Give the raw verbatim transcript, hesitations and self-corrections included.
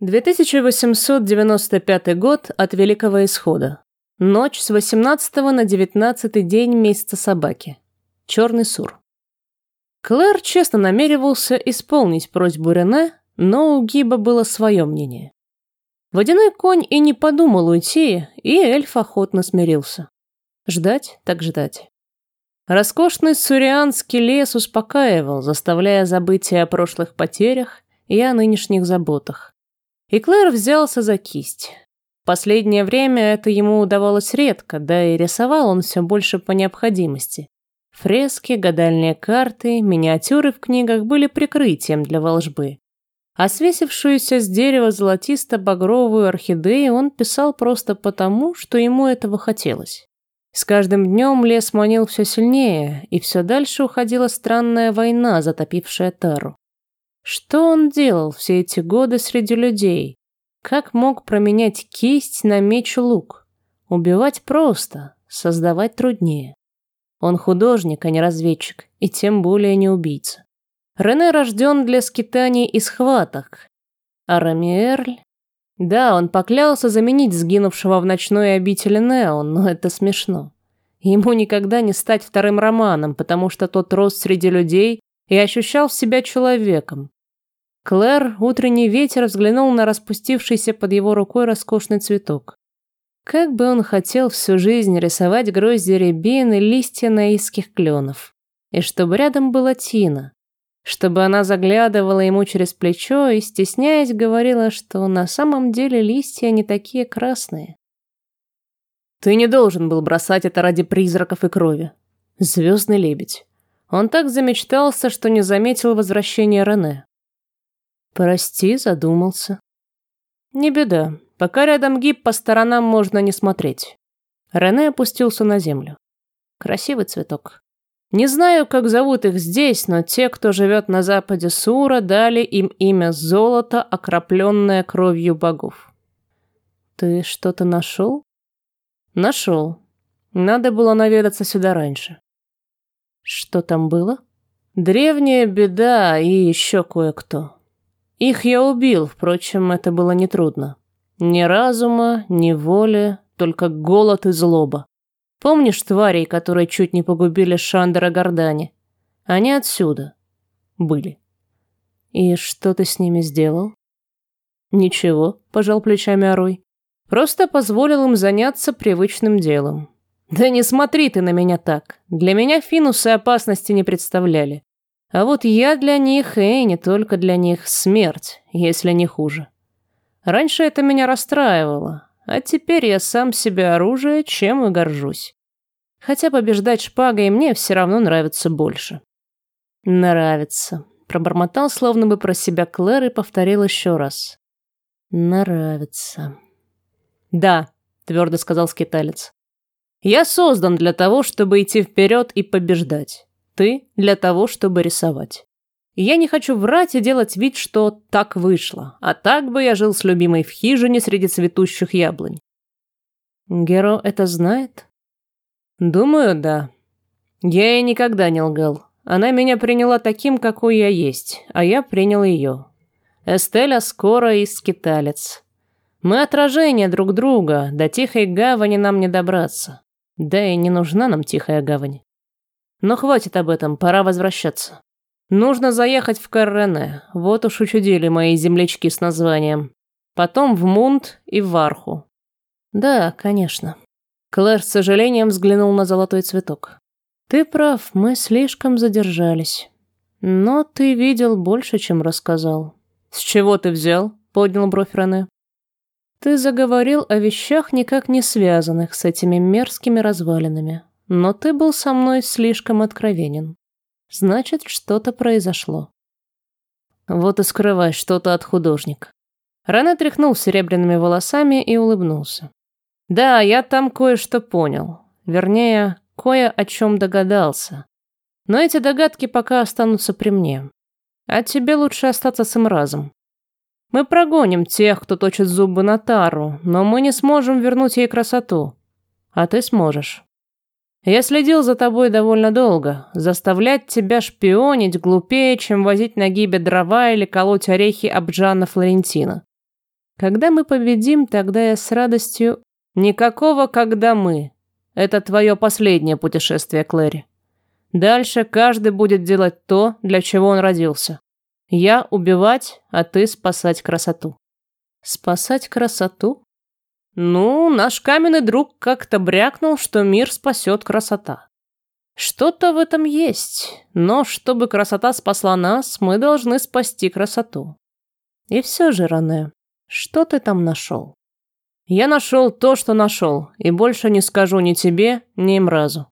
две тысячи восемьсот девяносто пятый год от Великого Исхода. Ночь с восемнадцатого на девятнадцатый день месяца собаки. Черный Сур. Клэр честно намеревался исполнить просьбу Рене, но у Гиба было свое мнение. Водяной конь и не подумал уйти, и эльф охотно смирился. Ждать так ждать. Роскошный сурианский лес успокаивал, заставляя забыть и о прошлых потерях, и о нынешних заботах. И Клэр взялся за кисть. В последнее время это ему удавалось редко, да и рисовал он все больше по необходимости. Фрески, гадальные карты, миниатюры в книгах были прикрытием для волжбы. А свесившуюся с дерева золотисто-багровую орхидею он писал просто потому, что ему этого хотелось. С каждым днем лес манил все сильнее, и все дальше уходила странная война, затопившая Тару. Что он делал все эти годы среди людей? Как мог променять кисть на меч и лук? Убивать просто, создавать труднее. Он художник, а не разведчик, и тем более не убийца. Рене рожден для скитаний и схваток. А Рамиэрль... Да, он поклялся заменить сгинувшего в ночной обители Неон, но это смешно. Ему никогда не стать вторым Романом, потому что тот рос среди людей и ощущал себя человеком. Клэр, утренний ветер, взглянул на распустившийся под его рукой роскошный цветок. Как бы он хотел всю жизнь рисовать грозди рябин и листья наиских кленов. И чтобы рядом была Тина. Чтобы она заглядывала ему через плечо и, стесняясь, говорила, что на самом деле листья не такие красные. Ты не должен был бросать это ради призраков и крови. Звездный лебедь. Он так замечтался, что не заметил возвращения Рене. Прости, задумался. Не беда. Пока рядом Гиб, по сторонам можно не смотреть. Рене опустился на землю. Красивый цветок. Не знаю, как зовут их здесь, но те, кто живет на западе Сура, дали им имя Золото, окропленное кровью богов. Ты что-то нашел? Нашел. Надо было наведаться сюда раньше. Что там было? Древняя беда и еще кое-кто. Их я убил, впрочем, это было нетрудно. Ни разума, ни воли, только голод и злоба. Помнишь тварей, которые чуть не погубили Шандера Гордани? Они отсюда были. И что ты с ними сделал? Ничего, пожал плечами Арой. Просто позволил им заняться привычным делом. Да не смотри ты на меня так. Для меня финусы опасности не представляли. А вот я для них, и не только для них, смерть, если не хуже. Раньше это меня расстраивало, а теперь я сам себе оружие, чем и горжусь. Хотя побеждать шпагой мне все равно нравится больше. Нравится. Пробормотал словно бы про себя Клэр и повторил еще раз. Нравится. Да, твердо сказал скиталец. Я создан для того, чтобы идти вперед и побеждать. Ты для того, чтобы рисовать. Я не хочу врать и делать вид, что так вышло, а так бы я жил с любимой в хижине среди цветущих яблонь. Геро это знает? Думаю, да. Я ей никогда не лгал. Она меня приняла таким, какой я есть, а я принял ее. Эстеля скоро и скиталец. Мы отражение друг друга, до тихой гавани нам не добраться. Да и не нужна нам тихая гавань. Но хватит об этом, пора возвращаться. Нужно заехать в Каррене, вот уж учудили мои землячки с названием. Потом в Мунт и в Варху. Да, конечно. Клэр с сожалением взглянул на золотой цветок. Ты прав, мы слишком задержались. Но ты видел больше, чем рассказал. С чего ты взял? Поднял бровь Рене. Ты заговорил о вещах, никак не связанных с этими мерзкими развалинами. Но ты был со мной слишком откровенен. Значит, что-то произошло. Вот и скрывай что-то от художника. Рене тряхнул серебряными волосами и улыбнулся. Да, я там кое-что понял. Вернее, кое о чем догадался. Но эти догадки пока останутся при мне. А тебе лучше остаться с Имразом. Мы прогоним тех, кто точит зубы на Тару, но мы не сможем вернуть ей красоту. А ты сможешь. Я следил за тобой довольно долго. Заставлять тебя шпионить глупее, чем возить на Гибе дрова или колоть орехи об Джана Флорентина. Когда мы победим, тогда я с радостью... Никакого «когда мы». Это твое последнее путешествие, Клэри. Дальше каждый будет делать то, для чего он родился. Я убивать, а ты спасать красоту. Спасать красоту? Ну, наш каменный друг как-то брякнул, что мир спасет красота. Что-то в этом есть, но чтобы красота спасла нас, мы должны спасти красоту. И все же, Рене, что ты там нашел? Я нашел то, что нашел, и больше не скажу ни тебе, ни им разу.